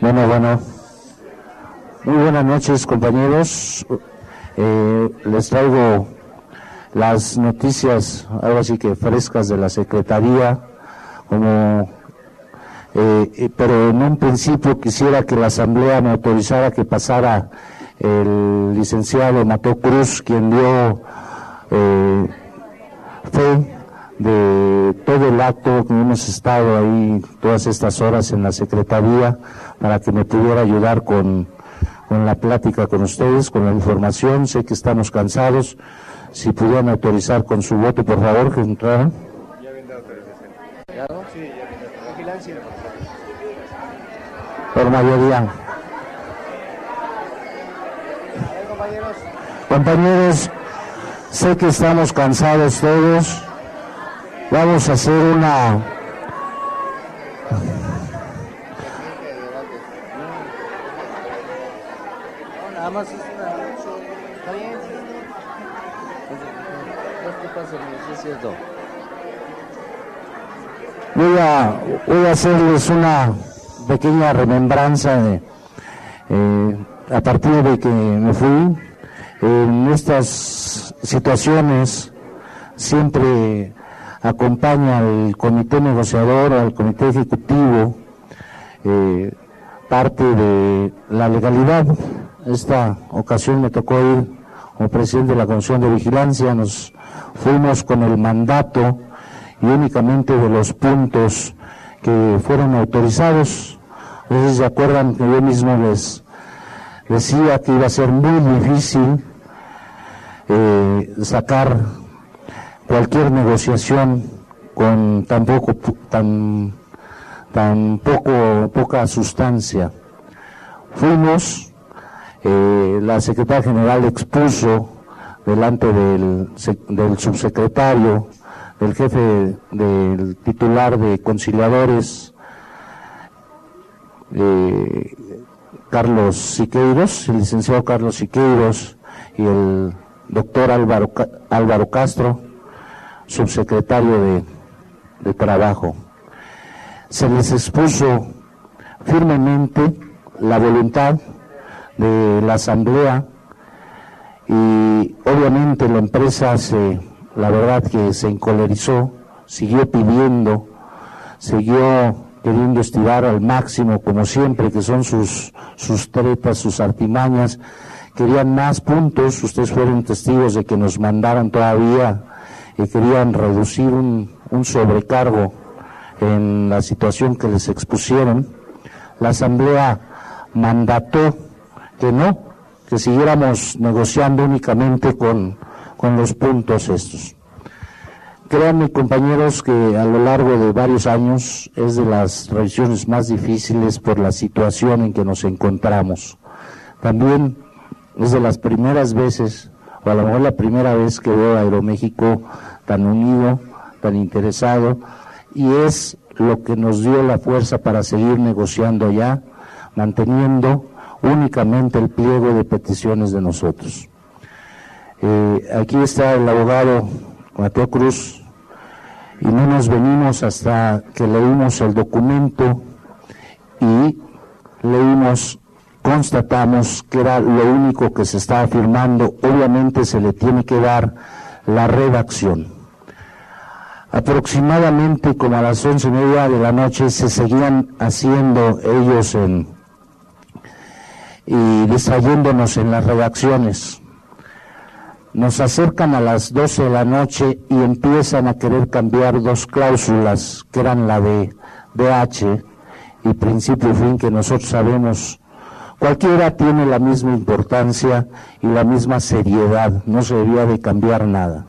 Bueno, muy buenas noches, compañeros. Les traigo las noticias, ahora sí que frescas, de la Secretaría, pero en un principio quisiera que la Asamblea me autorizara que pasara el licenciado Mateo Cruz, quien dio fe de todo el acto que hemos estado ahí todas estas horas en la Secretaría, para que me pudiera ayudar con la plática con ustedes, con la información. Sé que estamos cansados. Si pudieran autorizar con su voto, por favor, que entraran. Ya viene la autorización. ¿Claro? Sí, ya viene la vigilancia. Por mayoría. Compañeros, sé que estamos cansados todos. Vamos a hacer una... Nada más es una... ¿Está bien? ¿Qué pasa? Sí, es cierto. Voy a hacerles una pequeña remembranza a partir de que me fui. En estas situaciones siempre acompaña al comité negociador, al comité ejecutivo, parte de la legalidad. Esta ocasión me tocó ir como presidente de la Comisión de Vigilancia. Nos fuimos con el mandato y únicamente de los puntos que fueron autorizados. No sé si se acuerdan que yo mismo les decía que iba a ser muy difícil sacar cualquier negociación con poca sustancia. Fuimos, la secretaria general expuso delante del subsecretario, del jefe, del titular de conciliadores, Carlos Siqueiros, el licenciado Carlos Siqueiros, y el doctor Álvaro Castro, subsecretario de Trabajo. Se les expuso firmemente la voluntad de la Asamblea, y obviamente la empresa la verdad que se encolerizó, siguió queriendo estirar al máximo, como siempre, que son sus tretas, sus artimañas. Querían más puntos. Ustedes fueron testigos de que nos mandaran todavía y querían reducir un sobrecargo en la situación que les expusieron. La Asamblea mandató que siguiéramos negociando únicamente con los puntos estos. Créanme, compañeros, que a lo largo de varios años es de las revisiones más difíciles por la situación en que nos encontramos. También es de las primeras veces, o a lo mejor la primera vez, que veo a Aeroméxico tan unido, tan interesado, y es lo que nos dio la fuerza para seguir negociando ya, manteniendo únicamente el pliego de peticiones de nosotros. Aquí está el abogado Mateo Cruz, y no nos venimos hasta que leímos el documento y constatamos que era lo único que se estaba firmando. Obviamente se le tiene que dar la redacción. Aproximadamente como a las 11:30 de la noche se seguían haciendo ellos y distrayéndonos en las redacciones. Nos acercan a las 12 de la noche y empiezan a querer cambiar dos cláusulas, que eran la de DH y principio y fin, que nosotros sabemos, cualquiera tiene la misma importancia y la misma seriedad, no se debía de cambiar nada.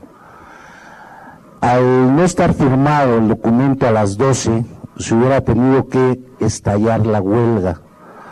Al no estar firmado el documento a las 12, se hubiera tenido que estallar la huelga.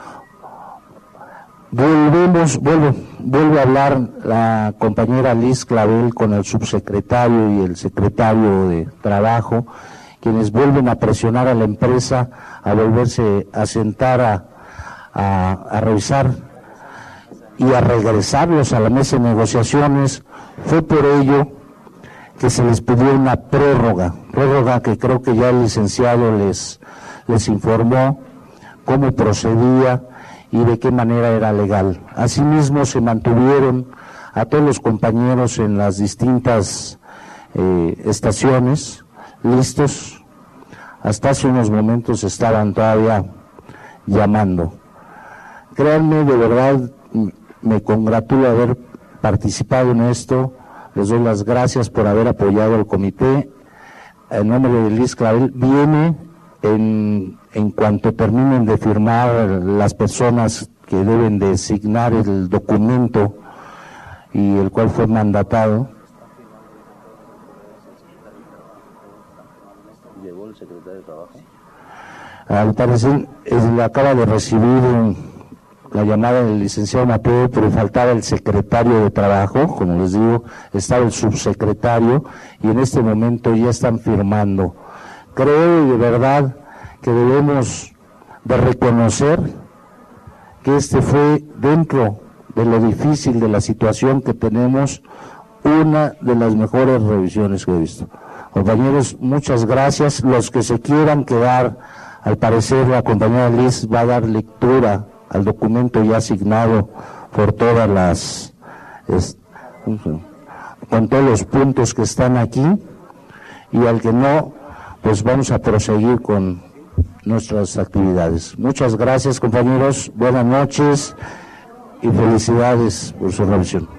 Vuelve a hablar la compañera Liz Clavel con el subsecretario y el secretario de Trabajo, quienes vuelven a presionar a la empresa a volverse a sentar a revisar y a regresarlos a la mesa de negociaciones. Fue por ello que se les pidió una prórroga que creo que ya el licenciado les informó, cómo procedía y de qué manera era legal. Asimismo, se mantuvieron a todos los compañeros en las distintas estaciones listos. Hasta hace unos momentos estaban todavía llamando. Créanme, de verdad, me congratulo haber participado en esto. Les doy las gracias por haber apoyado al comité. En nombre de Liz Clavel, viene en cuanto terminen de firmar las personas que deben de signar el documento y el cual fue mandatado. ¿Llegó el secretario de Trabajo? Al parecer, le acaba de recibir la llamada del licenciado Mateo, pero faltaba el secretario de Trabajo, como les digo, estaba el subsecretario, y en este momento ya están firmando. Creo de verdad que debemos de reconocer que este fue, dentro de lo difícil de la situación que tenemos, una de las mejores revisiones que he visto. Compañeros, muchas gracias. Los que se quieran quedar, al parecer la compañera Liz va a dar lectura al documento ya asignado por todas las, con todos los puntos que están aquí, y al que no, pues vamos a proseguir con nuestras actividades. Muchas gracias, compañeros, buenas noches y felicidades por su revisión.